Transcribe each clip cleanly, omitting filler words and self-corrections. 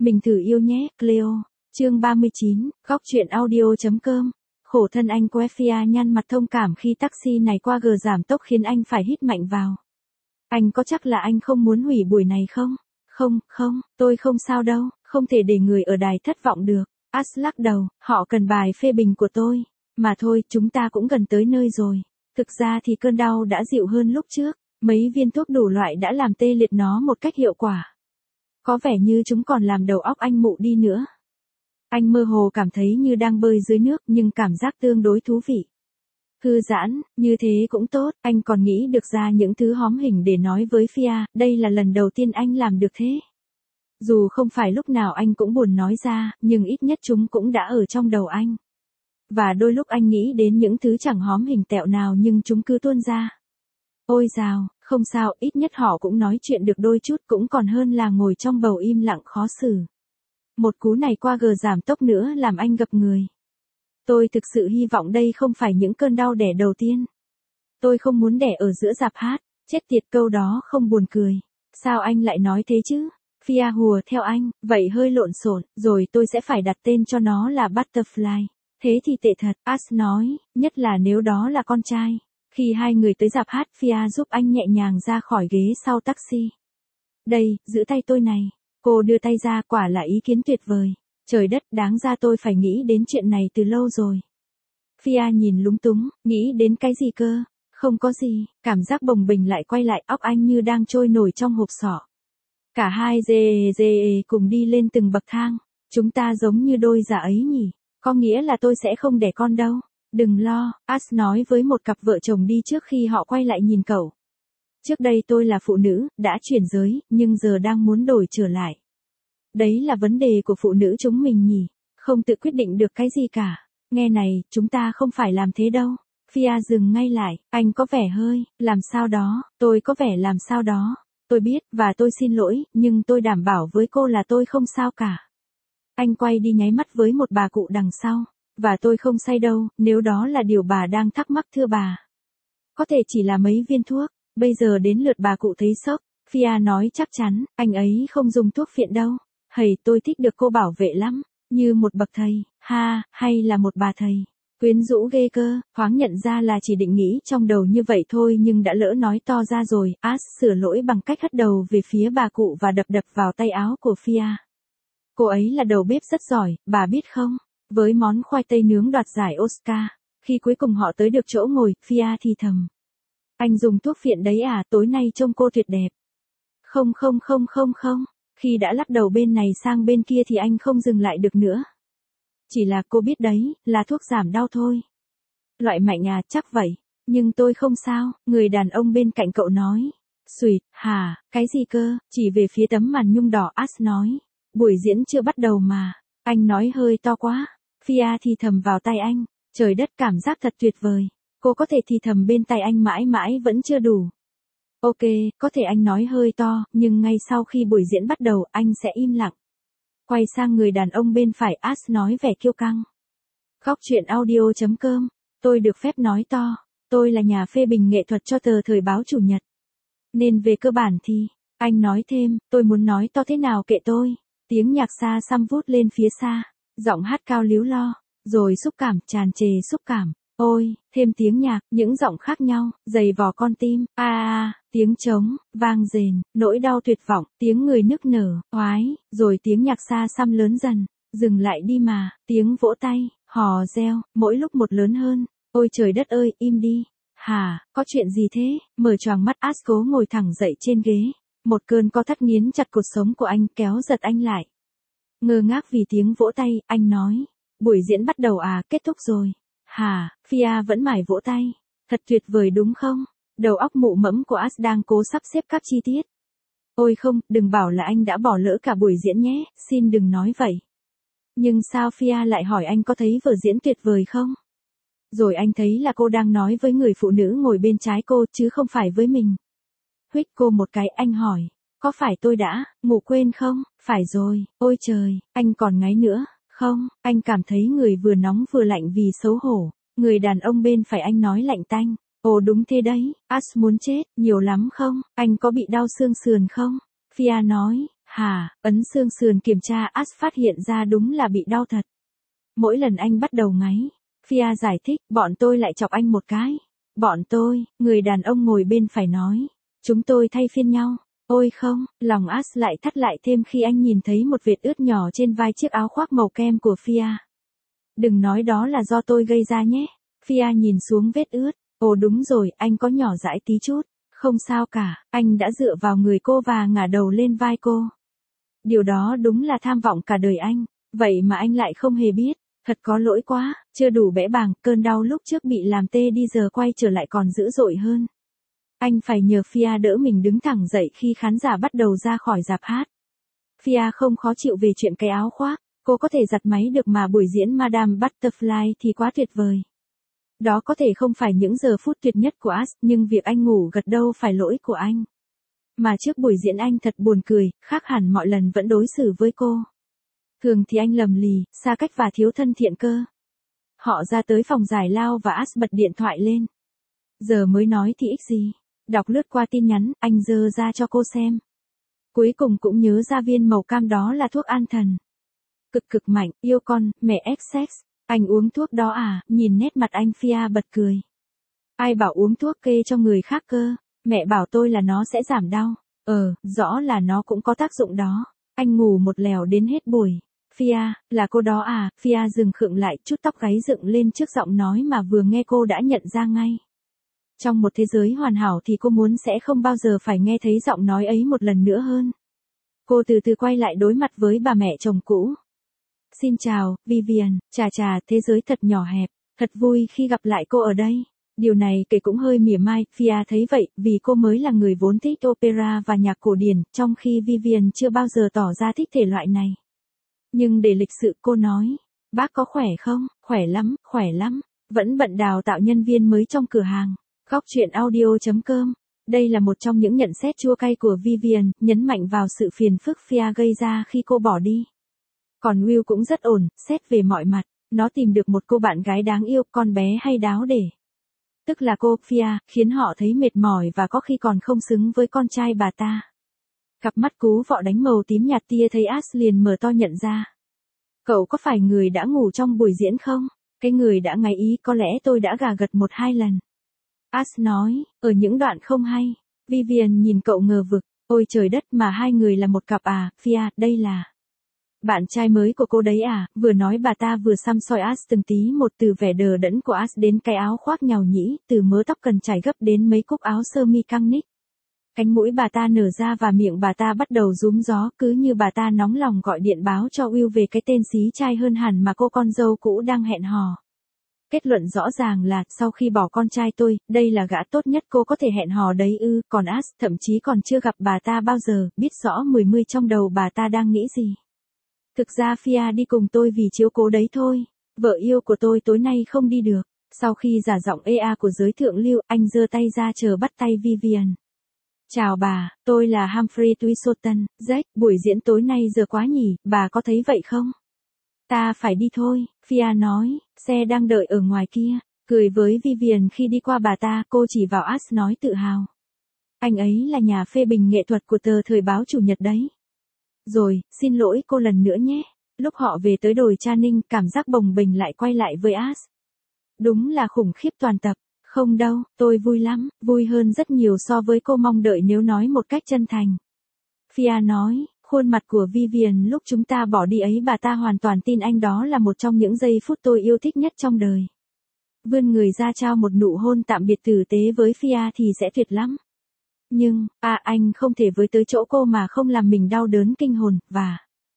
Mình thử yêu nhé, Cleo. Chương 39, góc truyện audio.com. Khổ thân anh Quefia nhăn mặt thông cảm khi taxi này qua gờ giảm tốc khiến anh phải hít mạnh vào. Anh có chắc là anh không muốn hủy buổi này không? Không, tôi không sao đâu, không thể để người ở đài thất vọng được. As lắc đầu, họ cần bài phê bình của tôi. Mà thôi, chúng ta cũng gần tới nơi rồi. Thực ra thì cơn đau đã dịu hơn lúc trước, mấy viên thuốc đủ loại đã làm tê liệt nó một cách hiệu quả. Có vẻ như chúng còn làm đầu óc anh mụ đi nữa. Anh mơ hồ cảm thấy như đang bơi dưới nước nhưng cảm giác tương đối thú vị. Thư giãn, như thế cũng tốt, anh còn nghĩ được ra những thứ hóm hình để nói với Fia, đây là lần đầu tiên anh làm được thế. Dù không phải lúc nào anh cũng buồn nói ra, nhưng ít nhất chúng cũng đã ở trong đầu anh. Và đôi lúc anh nghĩ đến những thứ chẳng hóm hình tẹo nào nhưng chúng cứ tuôn ra. Ôi dào, không sao, ít nhất họ cũng nói chuyện được đôi chút cũng còn hơn là ngồi trong bầu im lặng khó xử. Một cú này qua gờ giảm tốc nữa làm anh gập người. Tôi thực sự hy vọng đây không phải những cơn đau đẻ đầu tiên. Tôi không muốn đẻ ở giữa rạp hát, chết tiệt câu đó không buồn cười. Sao anh lại nói thế chứ? Fia hùa theo anh, vậy hơi lộn xộn, rồi tôi sẽ phải đặt tên cho nó là Butterfly. Thế thì tệ thật, As nói, nhất là nếu đó là con trai. Khi hai người tới rạp hát, Fia giúp anh nhẹ nhàng ra khỏi ghế sau taxi. Đây, giữ tay tôi này. Cô đưa tay ra, quả là ý kiến tuyệt vời. Trời đất, đáng ra tôi phải nghĩ đến chuyện này từ lâu rồi. Fia nhìn lúng túng, nghĩ đến cái gì cơ? Không có gì, cảm giác bồng bềnh lại quay lại, óc anh như đang trôi nổi trong hộp sọ. Cả hai dê cùng đi lên từng bậc thang. Chúng ta giống như đôi già ấy nhỉ? Có nghĩa là tôi sẽ không đẻ con đâu. Đừng lo, As nói với một cặp vợ chồng đi trước khi họ quay lại nhìn cậu. Trước đây tôi là phụ nữ, đã chuyển giới, nhưng giờ đang muốn đổi trở lại. Đấy là vấn đề của phụ nữ chúng mình nhỉ, không tự quyết định được cái gì cả. Nghe này, chúng ta không phải làm thế đâu. Fia dừng ngay lại, anh có vẻ hơi, làm sao đó, tôi có vẻ làm sao đó. Tôi biết, và tôi xin lỗi, nhưng tôi đảm bảo với cô là tôi không sao cả. Anh quay đi nháy mắt với một bà cụ đằng sau. Và tôi không say đâu, nếu đó là điều bà đang thắc mắc thưa bà. Có thể chỉ là mấy viên thuốc, bây giờ đến lượt bà cụ thấy sốc. Fia nói chắc chắn, anh ấy không dùng thuốc phiện đâu. Hầy, tôi thích được cô bảo vệ lắm, như một bậc thầy, hay là một bà thầy. Quyến rũ ghê cơ, thoáng nhận ra là chỉ định nghĩ trong đầu như vậy thôi nhưng đã lỡ nói to ra rồi. As sửa lỗi bằng cách hất đầu về phía bà cụ và đập vào tay áo của Fia. Cô ấy là đầu bếp rất giỏi, bà biết không? Với món khoai tây nướng đoạt giải Oscar, khi cuối cùng họ tới được chỗ ngồi, Fia thì thầm. Anh dùng thuốc phiện đấy à, tối nay trông cô tuyệt đẹp. Không. Khi đã lắc đầu bên này sang bên kia thì anh không dừng lại được nữa. Chỉ là cô biết đấy, là thuốc giảm đau thôi. Loại mạnh à, chắc vậy. Nhưng tôi không sao, người đàn ông bên cạnh cậu nói. Xùyt, cái gì cơ, chỉ về phía tấm màn nhung đỏ. As nói. Buổi diễn chưa bắt đầu mà. Anh nói hơi to quá. Fia thì thầm vào tay anh. Trời đất, cảm giác thật tuyệt vời. Cô có thể thì thầm bên tai anh mãi mãi vẫn chưa đủ. Ok, có thể anh nói hơi to, nhưng ngay sau khi buổi diễn bắt đầu anh sẽ im lặng. Quay sang người đàn ông bên phải, As nói vẻ kiêu căng. Góc truyện audio.com, tôi được phép nói to. Tôi là nhà phê bình nghệ thuật cho tờ Thời báo Chủ nhật. Nên về cơ bản thì, anh nói thêm, tôi muốn nói to thế nào kệ tôi. Tiếng nhạc xa xăm vút lên phía xa. Giọng hát cao líu lo, rồi xúc cảm, tràn trề xúc cảm. Ôi, thêm tiếng nhạc, những giọng khác nhau, dày vò con tim. Tiếng trống, vang rền, nỗi đau tuyệt vọng, tiếng người nức nở, oái, rồi tiếng nhạc xa xăm lớn dần. Dừng lại đi mà, tiếng vỗ tay, hò reo, mỗi lúc một lớn hơn. Ôi trời đất ơi, im đi. Có chuyện gì thế? Mở choàng mắt, As cố ngồi thẳng dậy trên ghế. Một cơn co thắt nghiến chặt cột sống của anh, kéo giật anh lại. Ngơ ngác vì tiếng vỗ tay, anh nói. Buổi diễn bắt đầu à, kết thúc rồi. Fia vẫn mải vỗ tay. Thật tuyệt vời đúng không? Đầu óc mụ mẫm của As đang cố sắp xếp các chi tiết. Ôi không, đừng bảo là anh đã bỏ lỡ cả buổi diễn nhé, xin đừng nói vậy. Nhưng sao Fia lại hỏi anh có thấy vở diễn tuyệt vời không? Rồi anh thấy là cô đang nói với người phụ nữ ngồi bên trái cô chứ không phải với mình. Huých cô một cái, anh hỏi. Có phải tôi đã ngủ quên không? Phải rồi, ôi trời, anh còn ngáy nữa. Không, anh cảm thấy người vừa nóng vừa lạnh vì xấu hổ. Người đàn ông bên phải anh nói lạnh tanh. Ồ đúng thế đấy, As muốn chết, nhiều lắm không? Anh có bị đau xương sườn không? Fia nói, Hả, ấn xương sườn kiểm tra As phát hiện ra đúng là bị đau thật. Mỗi lần anh bắt đầu ngáy, Fia giải thích, bọn tôi lại chọc anh một cái. Bọn tôi, người đàn ông ngồi bên phải nói. Chúng tôi thay phiên nhau. Ôi không, lòng As lại thắt lại thêm khi anh nhìn thấy một vệt ướt nhỏ trên vai chiếc áo khoác màu kem của Fia. Đừng nói đó là do tôi gây ra nhé. Fia nhìn xuống vết ướt. Ồ đúng rồi, anh có nhỏ dãi tí chút. Không sao cả, anh đã dựa vào người cô và ngả đầu lên vai cô. Điều đó đúng là tham vọng cả đời anh. Vậy mà anh lại không hề biết. Thật có lỗi quá, chưa đủ bẽ bàng, cơn đau lúc trước bị làm tê đi giờ quay trở lại còn dữ dội hơn. Anh phải nhờ Fia đỡ mình đứng thẳng dậy khi khán giả bắt đầu ra khỏi rạp hát. Fia không khó chịu về chuyện cái áo khoác, cô có thể giặt máy được mà buổi diễn Madame Butterfly thì quá tuyệt vời. Đó có thể không phải những giờ phút tuyệt nhất của As, nhưng việc anh ngủ gật đâu phải lỗi của anh. Mà trước buổi diễn anh thật buồn cười, khác hẳn mọi lần vẫn đối xử với cô. Thường thì anh lầm lì, xa cách và thiếu thân thiện cơ. Họ ra tới phòng giải lao và As bật điện thoại lên. Giờ mới nói thì ích gì. Đọc lướt qua tin nhắn, anh giơ ra cho cô xem. Cuối cùng cũng nhớ ra viên màu cam đó là thuốc an thần. Cực cực mạnh, yêu con, mẹ XX. Anh uống thuốc đó à, nhìn nét mặt anh Fia bật cười. Ai bảo uống thuốc kê cho người khác cơ, mẹ bảo tôi là nó sẽ giảm đau. Rõ là nó cũng có tác dụng đó. Anh ngủ một lèo đến hết buổi. Fia, là cô đó à, Fia dừng khựng lại, chút tóc gáy dựng lên trước giọng nói mà vừa nghe cô đã nhận ra ngay. Trong một thế giới hoàn hảo thì cô muốn sẽ không bao giờ phải nghe thấy giọng nói ấy một lần nữa hơn. Cô từ từ quay lại đối mặt với bà mẹ chồng cũ. Xin chào, Vivian, chà, thế giới thật nhỏ hẹp, thật vui khi gặp lại cô ở đây. Điều này kể cũng hơi mỉa mai, Fia thấy vậy, vì cô mới là người vốn thích opera và nhạc cổ điển, trong khi Vivian chưa bao giờ tỏ ra thích thể loại này. Nhưng để lịch sự cô nói, bác có khỏe không? Khỏe lắm, vẫn bận đào tạo nhân viên mới trong cửa hàng. Góc chuyện audio.com. Đây là một trong những nhận xét chua cay của Vivian, nhấn mạnh vào sự phiền phức Fia gây ra khi cô bỏ đi. Còn Will cũng rất ổn, xét về mọi mặt, nó tìm được một cô bạn gái đáng yêu, con bé hay đáo để. Tức là cô, Fia, khiến họ thấy mệt mỏi và có khi còn không xứng với con trai bà ta. Cặp mắt cú vọ đánh màu tím nhạt tia thấy As liền mở to nhận ra. Cậu có phải người đã ngủ trong buổi diễn không? Cái người đã ngáy ý có lẽ tôi đã gà gật 1-2 lần. As nói, ở những đoạn không hay. Vivian nhìn cậu ngờ vực, ôi trời đất mà hai người là một cặp à, Fia, đây là bạn trai mới của cô đấy à, vừa nói bà ta vừa xăm soi As từng tí một từ vẻ đờ đẫn của As đến cái áo khoác nhàu nhĩ, từ mớ tóc cần chải gấp đến mấy cúc áo sơ mi căng ních. Cánh mũi bà ta nở ra và miệng bà ta bắt đầu rúm gió, cứ như bà ta nóng lòng gọi điện báo cho Will về cái tên xí trai hơn hẳn mà cô con dâu cũ đang hẹn hò. Kết luận rõ ràng là, sau khi bỏ con trai tôi, đây là gã tốt nhất cô có thể hẹn hò đấy ư, còn As thậm chí còn chưa gặp bà ta bao giờ, biết rõ mười mươi trong đầu bà ta đang nghĩ gì. Thực ra Fia đi cùng tôi vì chiếu cố đấy thôi, vợ yêu của tôi tối nay không đi được. Sau khi giả giọng EA của giới thượng lưu, anh giơ tay ra chờ bắt tay Vivian. Chào bà, tôi là Humphrey Twisleton, Jack, buổi diễn tối nay giờ quá nhỉ, bà có thấy vậy không? Ta phải đi thôi, Fia nói, xe đang đợi ở ngoài kia, cười với Vivian khi đi qua bà ta, cô chỉ vào As nói tự hào. Anh ấy là nhà phê bình nghệ thuật của tờ thời báo Chủ nhật đấy. Rồi, xin lỗi cô lần nữa nhé. Lúc họ về tới đồi Channing, cảm giác bồng bềnh lại quay lại với As. Đúng là khủng khiếp toàn tập. Không đâu, tôi vui lắm, vui hơn rất nhiều so với cô mong đợi nếu nói một cách chân thành. Fia nói, khuôn mặt của Vivian lúc chúng ta bỏ đi ấy bà ta hoàn toàn tin anh đó là một trong những giây phút tôi yêu thích nhất trong đời. Vươn người ra trao một nụ hôn tạm biệt tử tế với Fia thì sẽ tuyệt lắm. Nhưng, anh không thể với tới chỗ cô mà không làm mình đau đớn kinh hồn, và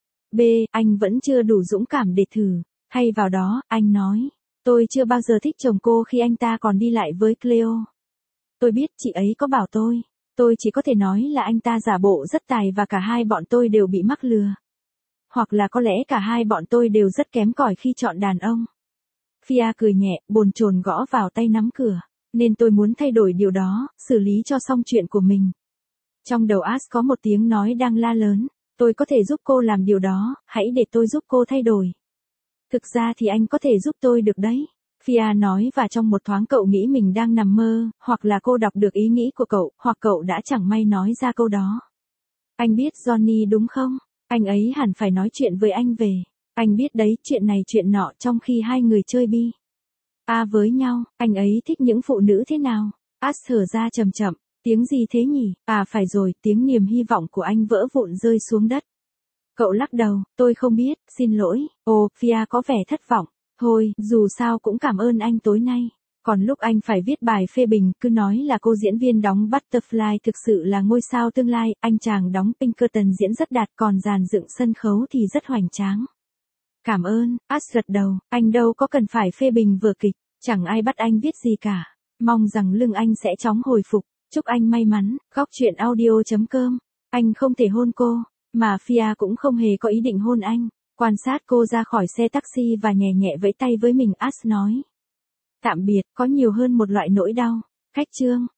anh vẫn chưa đủ dũng cảm để thử. Thay vào đó, anh nói, tôi chưa bao giờ thích chồng cô khi anh ta còn đi lại với Cleo. Tôi biết chị ấy có bảo tôi chỉ có thể nói là anh ta giả bộ rất tài và cả hai bọn tôi đều bị mắc lừa. Hoặc là có lẽ cả hai bọn tôi đều rất kém cỏi khi chọn đàn ông. Fia cười nhẹ, bồn chồn gõ vào tay nắm cửa. Nên tôi muốn thay đổi điều đó, xử lý cho xong chuyện của mình. Trong đầu As có một tiếng nói đang la lớn. Tôi có thể giúp cô làm điều đó, hãy để tôi giúp cô thay đổi. Thực ra thì anh có thể giúp tôi được đấy. Fia nói và trong một thoáng cậu nghĩ mình đang nằm mơ, hoặc là cô đọc được ý nghĩ của cậu, hoặc cậu đã chẳng may nói ra câu đó. Anh biết Johnny đúng không? Anh ấy hẳn phải nói chuyện với anh về. Anh biết đấy, chuyện này chuyện nọ trong khi hai người chơi bi. Với nhau, anh ấy thích những phụ nữ thế nào? Ash thở ra chậm chậm, tiếng gì thế nhỉ? Phải rồi, tiếng niềm hy vọng của anh vỡ vụn rơi xuống đất. Cậu lắc đầu, tôi không biết, xin lỗi. Fia có vẻ thất vọng. Thôi, dù sao cũng cảm ơn anh tối nay. Còn lúc anh phải viết bài phê bình, cứ nói là cô diễn viên đóng Butterfly thực sự là ngôi sao tương lai, anh chàng đóng Pinkerton diễn rất đạt, còn dàn dựng sân khấu thì rất hoành tráng. Cảm ơn, Ash gật đầu, anh đâu có cần phải phê bình vở kịch, chẳng ai bắt anh viết gì cả. Mong rằng lưng anh sẽ chóng hồi phục, chúc anh may mắn. Góc truyện audio.com. Anh không thể hôn cô, mà Fia cũng không hề có ý định hôn anh. Quan sát cô ra khỏi xe taxi và nhẹ nhẹ vẫy tay với mình, Ash nói. Tạm biệt, có nhiều hơn một loại nỗi đau. Khách chương.